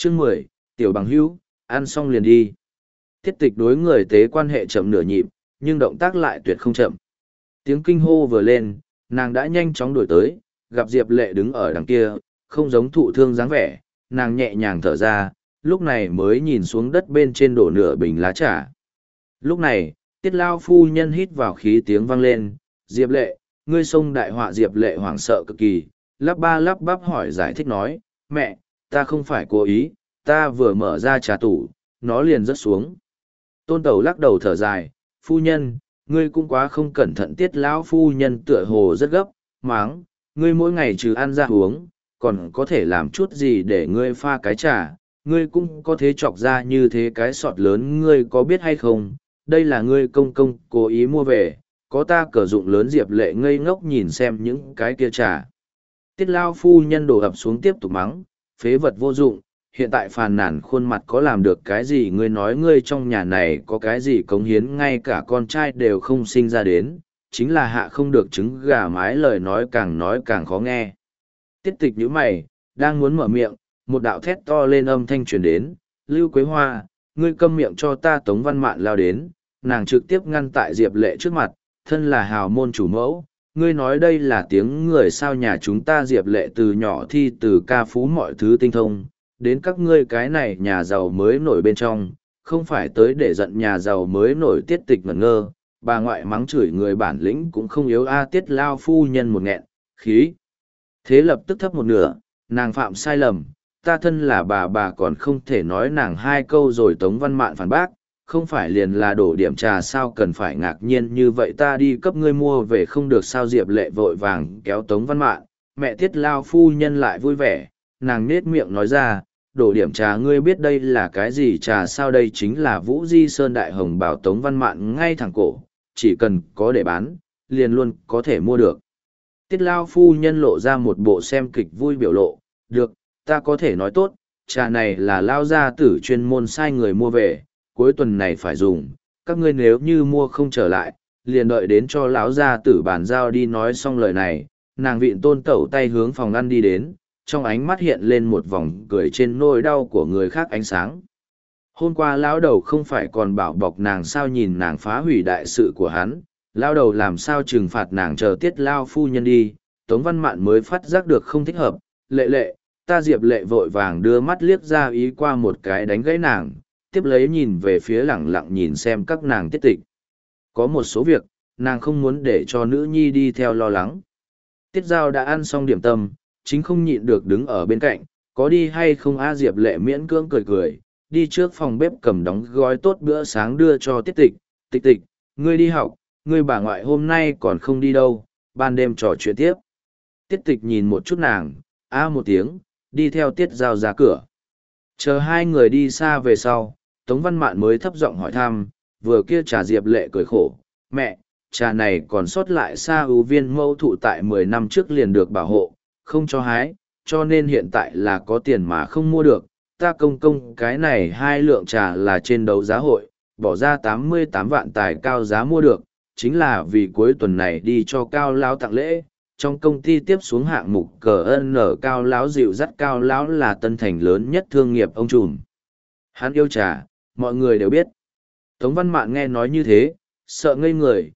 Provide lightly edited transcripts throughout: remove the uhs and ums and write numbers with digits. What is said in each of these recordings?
Chương 10, tiểu bằng hữu, ăn xong liền đi. Tiết tịch đối người tế quan hệ chậm nửa nhịp, nhưng động tác lại tuyệt không chậm. Tiếng kinh hô vừa lên, nàng đã nhanh chóng đuổi tới, gặp Diệp Lệ đứng ở đằng kia, không giống thụ thương dáng vẻ, nàng nhẹ nhàng thở ra, lúc này mới nhìn xuống đất bên trên đổ nửa bình lá trà. Lúc này, Tiết Lao phu nhân hít vào khí tiếng vang lên, Diệp Lệ, ngươi xông đại họa. Diệp Lệ hoảng sợ cực kỳ, lắp ba lắp bắp hỏi giải thích nói, mẹ, ta không phải cố ý, ta vừa mở ra trà tủ, nó liền rớt xuống. Tôn Tẩu lắc đầu thở dài, phu nhân, ngươi cũng quá không cẩn thận. Tiết lão phu nhân tựa hồ rất gấp, máng, ngươi mỗi ngày trừ ăn ra uống, còn có thể làm chút gì để ngươi pha cái trà, ngươi cũng có thể chọc ra như thế cái sọt lớn, ngươi có biết hay không, đây là ngươi công công cố ý mua về, có ta cờ dụng lớn. Diệp Lệ ngây ngốc nhìn xem những cái kia trà. Tiết lao phu nhân đổ ập xuống tiếp tục mắng, phế vật vô dụng, hiện tại phàn nàn khuôn mặt có làm được cái gì? Ngươi nói ngươi trong nhà này có cái gì cống hiến, ngay cả con trai đều không sinh ra đến, chính là hạ không được trứng gà mái. Lời nói càng khó nghe. Tiết tịch nhíu mày, đang muốn mở miệng, một đạo thét to lên âm thanh truyền đến, Lưu Quế Hoa, ngươi câm miệng cho ta. Tống Văn Mạn lao đến, nàng trực tiếp ngăn tại Diệp Lệ trước mặt, thân là hào môn chủ mẫu, ngươi nói đây là tiếng người sao? Nhà chúng ta Diệp Lệ từ nhỏ thi từ ca phú mọi thứ tinh thông, đến các ngươi cái này nhà giàu mới nổi bên trong, không phải tới để giận nhà giàu mới nổi. Tiết tịch ngẩn ngơ, bà ngoại mắng chửi người bản lĩnh cũng không yếu a. Tiết lao phu nhân một nghẹn, khí thế lập tức thấp một nửa, nàng phạm sai lầm, ta thân là bà còn không thể nói nàng hai câu rồi. Tống Văn Mạn phản bác, không phải liền là đổ điểm trà sao, cần phải ngạc nhiên như vậy, ta đi cấp ngươi mua về không được sao? Diệp Lệ vội vàng kéo Tống Văn Mạn, mẹ. Tiết lao phu nhân lại vui vẻ, nàng nết miệng nói ra, đổ điểm trà, ngươi biết đây là cái gì trà sao? Đây chính là Vũ Di Sơn Đại Hồng Bảo. Tống Văn Mạn ngay thẳng cổ, chỉ cần có để bán, liền luôn có thể mua được. Tiết lao phu nhân lộ ra một bộ xem kịch vui biểu lộ, được, ta có thể nói tốt, trà này là lao gia tử chuyên môn sai người mua về, cuối tuần này phải dùng, các ngươi nếu như mua không trở lại, liền đợi đến cho lão gia tử bàn giao đi. Nói xong lời này, nàng vịn Tôn Tẩu tay hướng phòng ăn đi đến, trong ánh mắt hiện lên một vòng cười trên nỗi đau của người khác ánh sáng. Hôm qua lão đầu không phải còn bảo bọc nàng sao? Nhìn nàng phá hủy đại sự của hắn, lão đầu làm sao trừng phạt nàng? Chờ Tiết lao phu nhân đi, Tống Văn Mạn mới phát giác được không thích hợp. Lệ Lệ, ta. Diệp Lệ vội vàng đưa mắt liếc ra ý qua một cái đánh gãy nàng, tiếp lấy nhìn về phía lẳng lặng nhìn xem các nàng Tiết tịch. Có một số việc, nàng không muốn để cho nữ nhi đi theo lo lắng. Tiết Giao đã ăn xong điểm tâm, chính không nhịn được đứng ở bên cạnh, có đi hay không a? Diệp Lệ miễn cưỡng cười cười, đi trước phòng bếp cầm đóng gói tốt bữa sáng đưa cho Tiết tịch. Tịch tịch, ngươi đi học, ngươi bà ngoại hôm nay còn không đi đâu, ban đêm trò chuyện tiếp. Tiết tịch nhìn một chút nàng, một tiếng, đi theo Tiết Giao ra cửa. Chờ hai người đi xa về sau, Tống Văn Mạn mới thấp giọng hỏi thăm, vừa kia trà. Diệp Lệ cười khổ, mẹ, trà này còn sót lại Sa ưu viên mẫu thụ tại 10 năm trước liền được bảo hộ, không cho hái, cho nên hiện tại là có tiền mà không mua được. Ta công cái này 2 lượng trà là trên đấu giá hội, bỏ ra 88 vạn tài cao giá mua được, chính là vì cuối tuần này đi cho Cao lão tặng lễ. Trong công ty tiếp xuống hạng mục CN, Cao lão dịu dắt. Cao lão là Tân Thành lớn nhất thương nghiệp ông trùm, hắn yêu trà, mọi người đều biết. Tống Văn Mạn nghe nói như thế, sợ ngây người,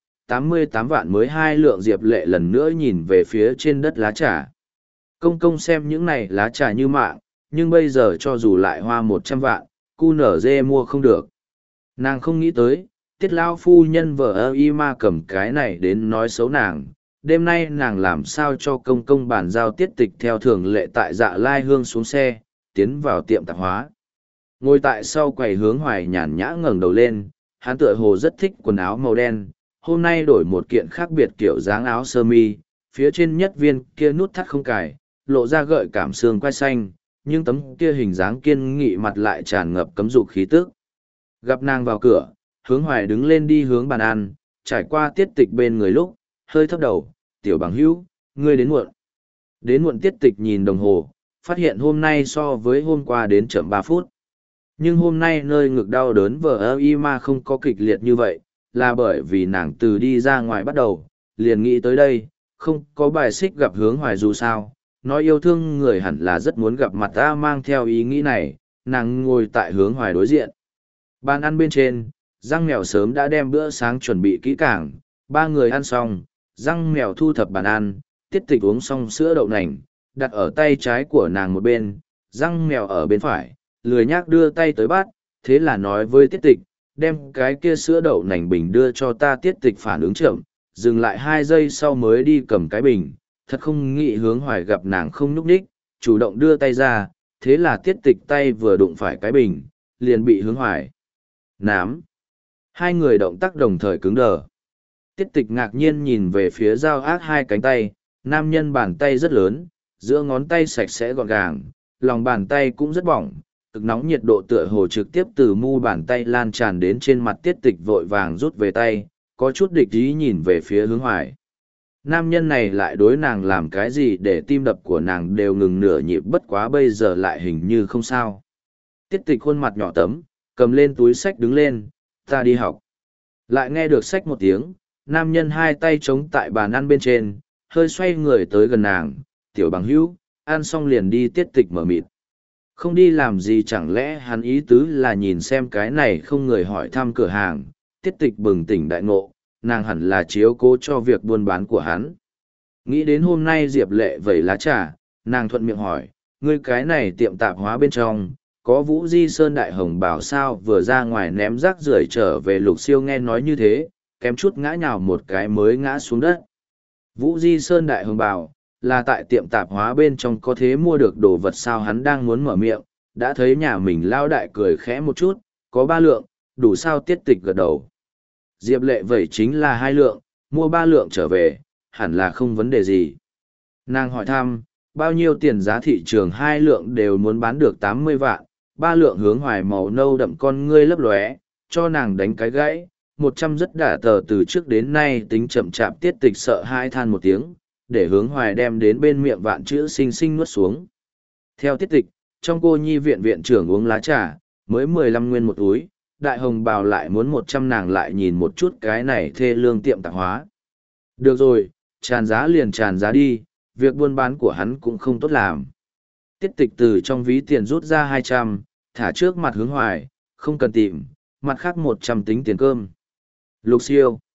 88 vạn mới 2 lượng. Diệp Lệ lần nữa nhìn về phía trên đất lá trà. Công xem những này lá trà như mạng, nhưng bây giờ cho dù lại hoa 100 vạn, cu nở dê mua không được. Nàng không nghĩ tới, Tiết lao phu nhân vợ y ma cầm cái này đến nói xấu nàng. Đêm nay nàng làm sao cho công bàn giao Tiết tịch theo thường lệ tại Dạ Lai Hương xuống xe, tiến vào tiệm tạp hóa. Ngồi tại sau quầy Hướng Hoài nhàn nhã ngẩng đầu lên, hắn tựa hồ rất thích quần áo màu đen, hôm nay đổi một kiện khác biệt kiểu dáng áo sơ mi, phía trên nhất viên kia nút thắt không cài, lộ ra gợi cảm xương quai xanh, nhưng tấm kia hình dáng kiên nghị mặt lại tràn ngập cấm dụ khí tức. Gặp nàng vào cửa, Hướng Hoài đứng lên đi hướng bàn ăn, trải qua Tiết tịch bên người lúc, hơi thấp đầu, tiểu bằng hữu, ngươi đến muộn. Đến muộn. Tiết tịch nhìn đồng hồ, phát hiện hôm nay so với hôm qua đến chậm 3 phút. Nhưng hôm nay nơi ngực đau đớn vờ y ma không có kịch liệt như vậy, là bởi vì nàng từ đi ra ngoài bắt đầu, liền nghĩ tới đây, không có bài xích gặp Hướng Hoài dù sao. Nói yêu thương người hẳn là rất muốn gặp mặt ta, mang theo ý nghĩ này, nàng ngồi tại hướng hoài đối diện. Bàn ăn bên trên, răng mèo sớm đã đem bữa sáng chuẩn bị kỹ càng, ba người ăn xong, răng mèo thu thập bàn ăn, tiết tịch uống xong sữa đậu nành, đặt ở tay trái của nàng một bên, răng mèo ở bên phải, lười nhác đưa tay tới bát, thế là nói với tiết tịch, đem cái kia sữa đậu nành bình đưa cho ta. Tiết tịch phản ứng chậm, dừng lại 2 giây sau mới đi cầm cái bình, thật không nghĩ hướng hoài gặp nàng không nhúc nhích, chủ động đưa tay ra, thế là tiết tịch tay vừa đụng phải cái bình, liền bị hướng hoài nám. Hai người động tác đồng thời cứng đờ. Tiết tịch ngạc nhiên nhìn về phía Giao Ác hai cánh tay, nam nhân bàn tay rất lớn, giữa ngón tay sạch sẽ gọn gàng, lòng bàn tay cũng rất bỏng, cực nóng nhiệt độ tựa hồ trực tiếp từ mu bàn tay lan tràn đến trên mặt. Tiết tịch vội vàng rút về tay, có chút địch ý nhìn về phía hướng hoài. Nam nhân này lại đối nàng làm cái gì để tim đập của nàng đều ngừng nửa nhịp, bất quá bây giờ lại hình như không sao. Tiết tịch khuôn mặt nhỏ tấm, cầm lên túi sách đứng lên, ta đi học. Lại nghe được sách một tiếng, nam nhân hai tay chống tại bàn ăn bên trên, hơi xoay người tới gần nàng, tiểu bằng hữu, ăn xong liền đi. Tiết tịch mở mịt. Không đi làm gì, chẳng lẽ hắn ý tứ là nhìn xem cái này không người hỏi thăm cửa hàng. Tiết tịch bừng tỉnh đại ngộ, nàng hẳn là chiếu cố cho việc buôn bán của hắn. Nghĩ đến hôm nay Diệp Lệ vẩy lá trà, nàng thuận miệng hỏi, ngươi cái này tiệm tạp hóa bên trong, có Vũ Di Sơn đại hồng bảo sao? Vừa ra ngoài ném rác rưởi trở về, Lục Siêu nghe nói như thế, kém chút ngã nhào một cái mới ngã xuống đất. Vũ Di Sơn đại hồng bảo, là tại tiệm tạp hóa bên trong có thế mua được đồ vật sao? Hắn đang muốn mở miệng, đã thấy nhà mình lao đại cười khẽ một chút, có 3 lượng, đủ sao? Tiết tịch gật đầu. Diệp Lệ vậy chính là 2 lượng, mua 3 lượng trở về, hẳn là không vấn đề gì. Nàng hỏi thăm, bao nhiêu tiền? Giá thị trường 2 lượng đều muốn bán được 80 vạn, 3 lượng. Hướng hoài màu nâu đậm con ngươi lấp lóe, cho nàng đánh cái gãy. 100 rất đả tờ, từ trước đến nay tính chậm chạp. Tiết tịch sợ hai than một tiếng, để hướng hoài đem đến bên miệng vạn chữ xinh xinh nuốt xuống. Theo tiết tịch, trong cô nhi viện viện trưởng uống lá trà, mới 15 nguyên một túi, đại hồng bào lại muốn 100. Nàng lại nhìn một chút cái này thê lương tiệm tạp hóa. Được rồi, tràn giá liền tràn giá đi, việc buôn bán của hắn cũng không tốt làm. Tiết tịch từ trong ví tiền rút ra 200, thả trước mặt hướng hoài, không cần tìm, mặt khác 100 tính tiền cơm. Lục Siêu,